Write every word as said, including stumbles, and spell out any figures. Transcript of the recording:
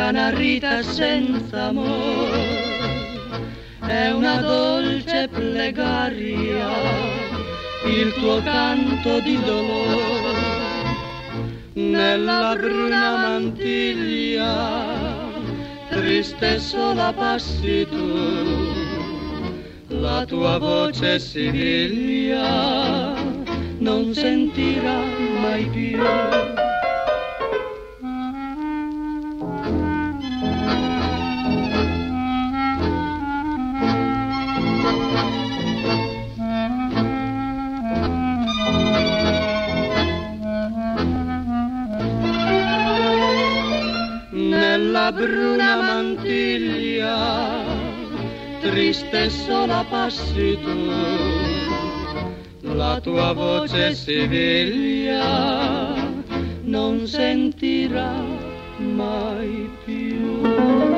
una Rita senza amore, è una dolce plegaria, il tuo canto di dolore. Nella bruna mantiglia, triste sola passi tu, la tua voce Siviglia non sentirà mai più. Nella bruna mantiglia, triste sola passi tu, la tua voce Siviglia non sentirà mai più.